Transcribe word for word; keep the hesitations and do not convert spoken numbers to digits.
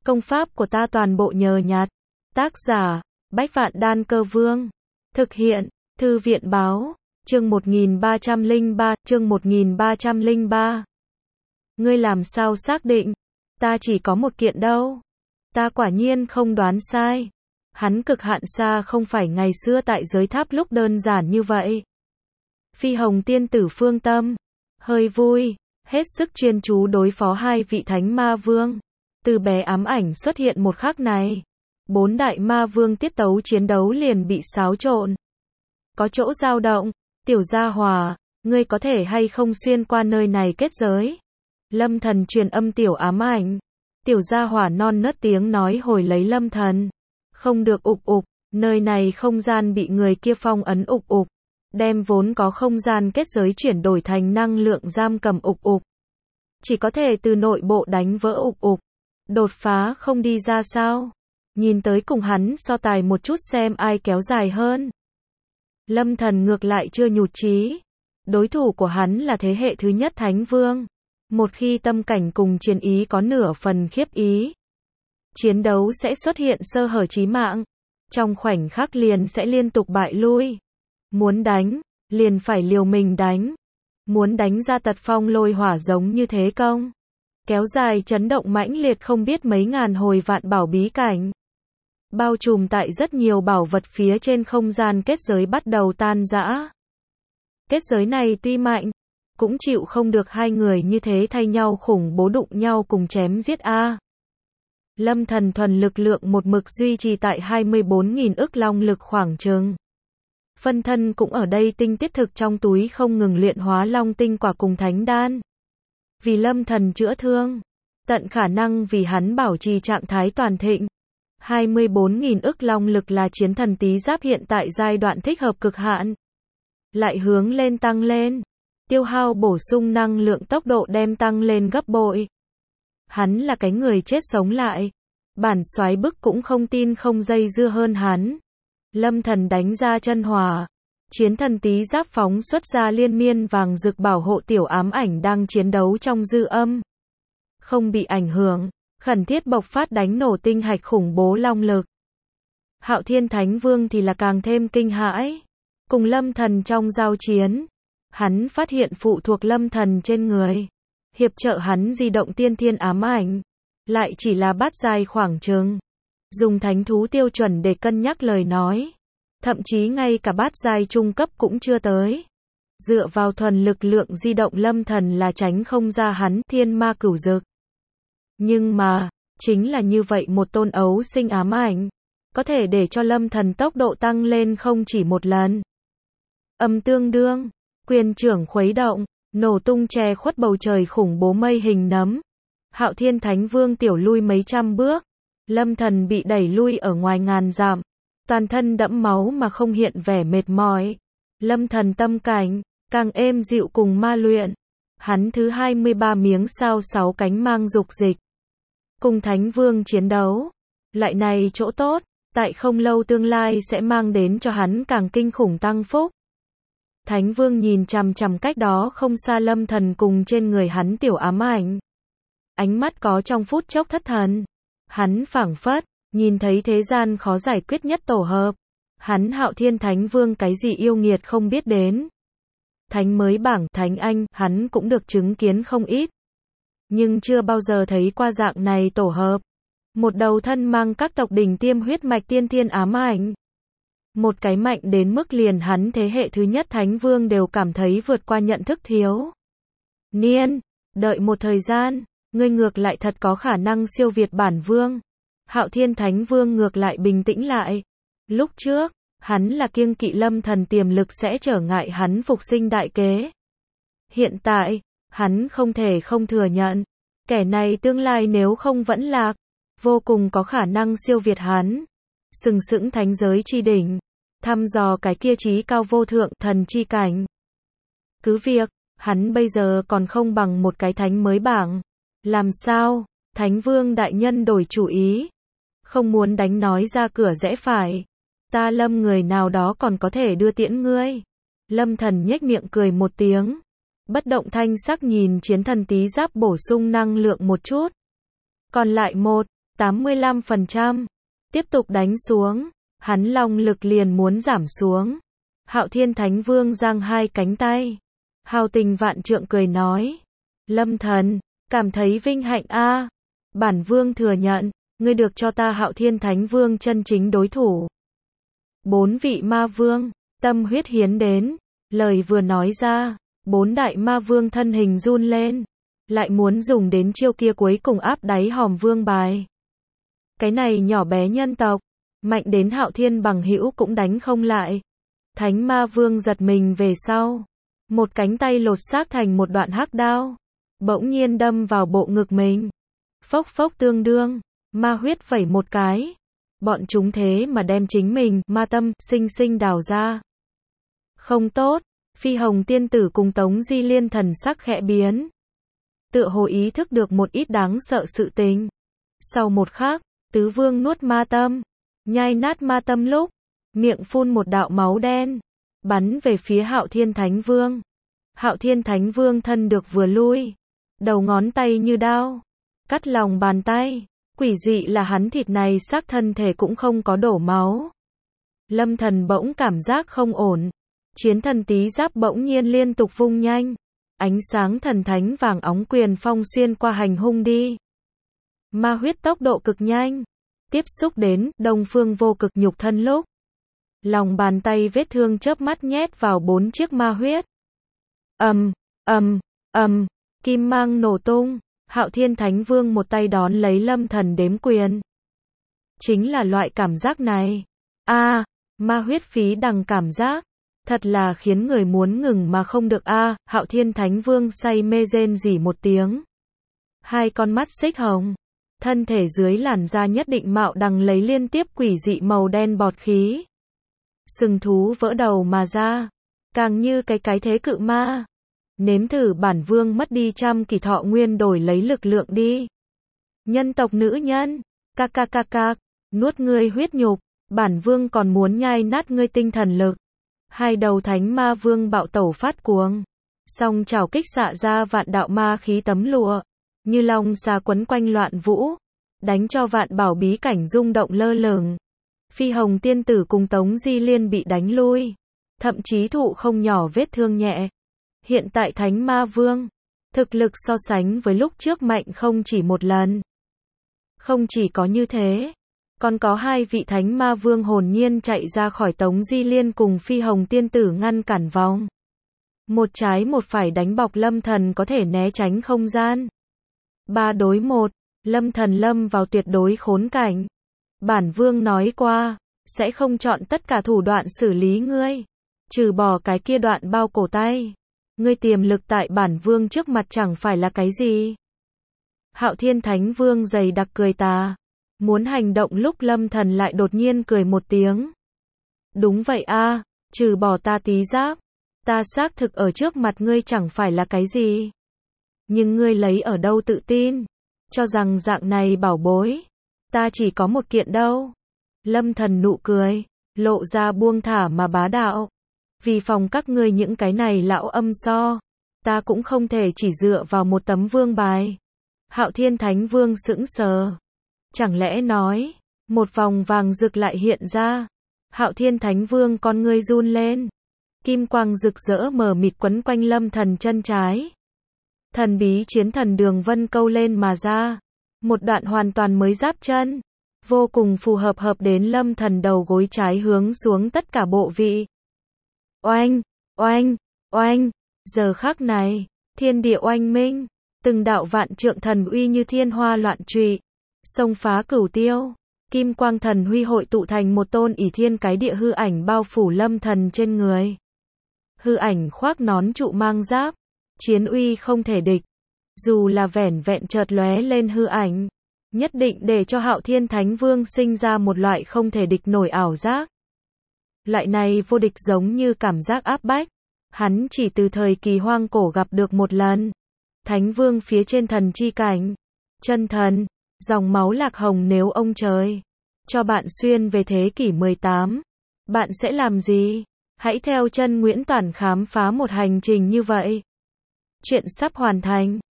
Công pháp của ta toàn bộ nhờ nhặt. Tác giả, Bách Vạn Đan Cơ Vương. Thực hiện, Thư viện báo, chương một nghìn ba trăm lẻ ba, chương một nghìn ba trăm lẻ ba. Ngươi làm sao xác định? Ta chỉ có một kiện đâu. Ta quả nhiên không đoán sai. Hắn cực hạn xa không phải ngày xưa tại giới tháp lúc đơn giản như vậy. Phi Hồng tiên tử phương tâm, hơi vui, hết sức chuyên chú đối phó hai vị thánh ma vương. Từ bé ám ảnh xuất hiện một khắc này, bốn đại ma vương tiết tấu chiến đấu liền bị xáo trộn. Có chỗ dao động, tiểu gia hòa, ngươi có thể hay không xuyên qua nơi này kết giới? Lâm Thần truyền âm tiểu ám ảnh. Tiểu gia hỏa non nớt tiếng nói hồi lấy Lâm Thần. Không được ục ục, nơi này không gian bị người kia phong ấn ục ục. Đem vốn có không gian kết giới chuyển đổi thành năng lượng giam cầm ục ục. Chỉ có thể từ nội bộ đánh vỡ ục ục. Đột phá không đi ra sao? Nhìn tới cùng hắn so tài một chút xem ai kéo dài hơn. Lâm Thần ngược lại chưa nhụt chí. Đối thủ của hắn là thế hệ thứ nhất Thánh Vương. Một khi tâm cảnh cùng chiến ý có nửa phần khiếp ý, chiến đấu sẽ xuất hiện sơ hở chí mạng. Trong khoảnh khắc liền sẽ liên tục bại lui. Muốn đánh, liền phải liều mình đánh. Muốn đánh ra tật phong lôi hỏa giống như thế công. Kéo dài chấn động mãnh liệt không biết mấy ngàn hồi vạn bảo bí cảnh. Bao trùm tại rất nhiều bảo vật phía trên không gian kết giới bắt đầu tan rã. Kết giới này tuy mạnh, cũng chịu không được hai người như thế thay nhau khủng bố đụng nhau cùng chém giết a. Lâm Thần thuần lực lượng một mực duy trì tại hai mươi bốn nghìn ức long lực khoảng chừng. Phân thân cũng ở đây tinh tiết thực trong túi không ngừng luyện hóa long tinh quả cùng thánh đan. Vì Lâm Thần chữa thương, tận khả năng vì hắn bảo trì trạng thái toàn thịnh. hai mươi bốn nghìn ức long lực là chiến thần tí giáp hiện tại giai đoạn thích hợp cực hạn. Lại hướng lên tăng lên. Tiêu hao bổ sung năng lượng tốc độ đem tăng lên gấp bội. Hắn là cái người chết sống lại. Bản soái bức cũng không tin không dây dưa hơn hắn. Lâm Thần đánh ra chân hỏa. Chiến thần tí giáp phóng xuất ra liên miên vàng rực bảo hộ tiểu ám ảnh đang chiến đấu trong dư âm. Không bị ảnh hưởng, khẩn thiết bộc phát đánh nổ tinh hạch khủng bố long lực. Hạo Thiên Thánh Vương thì là càng thêm kinh hãi. Cùng Lâm Thần trong giao chiến, hắn phát hiện phụ thuộc Lâm Thần trên người. Hiệp trợ hắn di động tiên thiên ám ảnh. Lại chỉ là bát giai khoảng chừng. Dùng thánh thú tiêu chuẩn để cân nhắc lời nói. Thậm chí ngay cả bát giai trung cấp cũng chưa tới. Dựa vào thuần lực lượng di động Lâm Thần là tránh không ra hắn thiên ma cửu dực. Nhưng mà, chính là như vậy một tôn ấu sinh ám ảnh. Có thể để cho Lâm Thần tốc độ tăng lên không chỉ một lần. Âm tương đương, quyền trưởng khuấy động, nổ tung che khuất bầu trời khủng bố mây hình nấm. Hạo Thiên Thánh Vương tiểu lui mấy trăm bước. Lâm Thần bị đẩy lui ở ngoài ngàn dặm. Toàn thân đẫm máu mà không hiện vẻ mệt mỏi. Lâm Thần tâm cảnh, càng êm dịu cùng ma luyện. Hắn thứ hai mươi ba miếng sao sáu cánh mang dục dịch. Cùng Thánh Vương chiến đấu. Loại này chỗ tốt, tại không lâu tương lai sẽ mang đến cho hắn càng kinh khủng tăng phúc. Thánh Vương nhìn chằm chằm cách đó không xa Lâm Thần cùng trên người hắn tiểu ám ảnh. Ánh mắt có trong phút chốc thất thần. Hắn phảng phất, nhìn thấy thế gian khó giải quyết nhất tổ hợp. Hắn Hạo Thiên Thánh Vương cái gì yêu nghiệt không biết đến. Thánh mới bảng Thánh Anh, hắn cũng được chứng kiến không ít. Nhưng chưa bao giờ thấy qua dạng này tổ hợp. Một đầu thân mang các tộc đỉnh tiêm huyết mạch tiên thiên ám ảnh. Một cái mạnh đến mức liền hắn thế hệ thứ nhất Thánh Vương đều cảm thấy vượt qua nhận thức thiếu. Niên, đợi một thời gian, ngươi ngược lại thật có khả năng siêu việt bản vương. Hạo Thiên Thánh Vương ngược lại bình tĩnh lại. Lúc trước, hắn là kiêng kỵ Lâm Thần tiềm lực sẽ trở ngại hắn phục sinh đại kế. Hiện tại, hắn không thể không thừa nhận. Kẻ này tương lai nếu không vẫn lạc, vô cùng có khả năng siêu việt hắn. Sừng sững thánh giới chi đỉnh. Thăm dò cái kia trí cao vô thượng thần chi cảnh. Cứ việc, hắn bây giờ còn không bằng một cái thánh mới bảng. Làm sao? Thánh Vương đại nhân đổi chủ ý. Không muốn đánh nói ra cửa rẽ phải. Ta Lâm người nào đó còn có thể đưa tiễn ngươi. Lâm Thần nhếch miệng cười một tiếng. Bất động thanh sắc nhìn chiến thần tí giáp bổ sung năng lượng một chút. Còn lại một, tám mươi lăm phần trăm. Tiếp tục đánh xuống, hắn long lực liền muốn giảm xuống. Hạo Thiên Thánh Vương giang hai cánh tay. Hào tình vạn trượng cười nói. Lâm thần, cảm thấy vinh hạnh a. Bản vương thừa nhận, ngươi được cho ta Hạo Thiên Thánh Vương chân chính đối thủ. Bốn vị ma vương, tâm huyết hiến đến. Lời vừa nói ra, bốn đại ma vương thân hình run lên. Lại muốn dùng đến chiêu kia cuối cùng áp đáy hòm vương bài. Cái này nhỏ bé nhân tộc, mạnh đến Hạo Thiên bằng hữu cũng đánh không lại. Thánh ma vương giật mình về sau. Một cánh tay lột xác thành một đoạn hắc đao. Bỗng nhiên đâm vào bộ ngực mình. Phốc phốc tương đương, ma huyết vẩy một cái. Bọn chúng thế mà đem chính mình, ma tâm, sinh sinh đào ra. Không tốt, Phi Hồng tiên tử cùng Tống Di Liên thần sắc khẽ biến. Tựa hồ ý thức được một ít đáng sợ sự tình. Sau một khắc, tứ vương nuốt ma tâm, nhai nát ma tâm lúc, miệng phun một đạo máu đen, bắn về phía Hạo Thiên Thánh Vương. Hạo Thiên Thánh Vương thân được vừa lui, đầu ngón tay như đao, cắt lòng bàn tay, quỷ dị là hắn thịt này xác thân thể cũng không có đổ máu. Lâm Thần bỗng cảm giác không ổn, chiến thần tí giáp bỗng nhiên liên tục vung nhanh, ánh sáng thần thánh vàng óng quyền phong xuyên qua hành hung đi. Ma huyết tốc độ cực nhanh, tiếp xúc đến Đông Phương Vô Cực nhục thân lúc, lòng bàn tay vết thương chớp mắt nhét vào bốn chiếc ma huyết. Ầm, ầm, ầm, kim mang nổ tung, Hạo Thiên Thánh Vương một tay đón lấy Lâm Thần đếm quyền. Chính là loại cảm giác này. A, à, ma huyết phí đằng cảm giác, thật là khiến người muốn ngừng mà không được a. À, Hạo Thiên Thánh Vương say mê rên rỉ một tiếng. Hai con mắt xích hồng, thân thể dưới làn da nhất định mạo đằng lấy liên tiếp quỷ dị màu đen bọt khí. Sừng thú vỡ đầu mà ra, càng như cái cái thế cự ma. Nếm thử bản vương mất đi trăm kỳ thọ nguyên đổi lấy lực lượng đi. Nhân tộc nữ nhân, ca ca ca ca, nuốt ngươi huyết nhục, bản vương còn muốn nhai nát ngươi tinh thần lực. Hai đầu thánh ma vương bạo tẩu phát cuồng, song chảo kích xạ ra vạn đạo ma khí tấm lụa, như long xà quấn quanh loạn vũ, đánh cho vạn bảo bí cảnh rung động lơ lửng. Phi Hồng tiên tử cùng Tống Di Liên bị đánh lui, thậm chí thụ không nhỏ vết thương nhẹ. Hiện tại thánh ma vương, thực lực so sánh với lúc trước mạnh không chỉ một lần. Không chỉ có như thế, còn có hai vị thánh ma vương hồn nhiên chạy ra khỏi Tống Di Liên cùng Phi Hồng tiên tử ngăn cản vòng. Một trái một phải đánh bọc Lâm Thần có thể né tránh không gian. Ba đối một, Lâm Thần lâm vào tuyệt đối khốn cảnh. Bản vương nói qua, sẽ không chọn tất cả thủ đoạn xử lý ngươi, trừ bỏ cái kia đoạn bao cổ tay. Ngươi tiềm lực tại bản vương trước mặt chẳng phải là cái gì. Hạo Thiên Thánh Vương dày đặc cười tà. Muốn hành động lúc Lâm Thần lại đột nhiên cười một tiếng. Đúng vậy a, à, trừ bỏ ta tí giáp, ta xác thực ở trước mặt ngươi chẳng phải là cái gì. Nhưng ngươi lấy ở đâu tự tin, cho rằng dạng này bảo bối, ta chỉ có một kiện đâu. Lâm Thần nụ cười, lộ ra buông thả mà bá đạo. Vì phòng các ngươi những cái này lão âm so, ta cũng không thể chỉ dựa vào một tấm vương bài. Hạo Thiên Thánh Vương sững sờ. Chẳng lẽ nói, một vòng vàng rực lại hiện ra. Hạo Thiên Thánh Vương con ngươi run lên. Kim quang rực rỡ mờ mịt quấn quanh Lâm Thần chân trái. Thần bí chiến thần đường vân câu lên mà ra. Một đoạn hoàn toàn mới giáp chân. Vô cùng phù hợp hợp đến Lâm Thần đầu gối trái hướng xuống tất cả bộ vị. Oanh, oanh, oanh, giờ khắc này, thiên địa oanh minh, từng đạo vạn trượng thần uy như thiên hoa loạn trụy, xông phá cửu tiêu, kim quang thần huy hội tụ thành một tôn ỷ thiên cái địa hư ảnh bao phủ Lâm Thần trên người. Hư ảnh khoác nón trụ mang giáp, chiến uy không thể địch, dù là vẻn vẹn chợt lóe lên hư ảnh, nhất định để cho Hạo Thiên Thánh Vương sinh ra một loại không thể địch nổi ảo giác. Loại này vô địch giống như cảm giác áp bách, hắn chỉ từ thời kỳ hoang cổ gặp được một lần. Thánh Vương phía trên thần chi cảnh, chân thần, dòng máu lạc hồng nếu ông trời cho bạn xuyên về thế kỷ mười tám, bạn sẽ làm gì? Hãy theo chân Nguyễn Toản khám phá một hành trình như vậy. Chuyện sắp hoàn thành.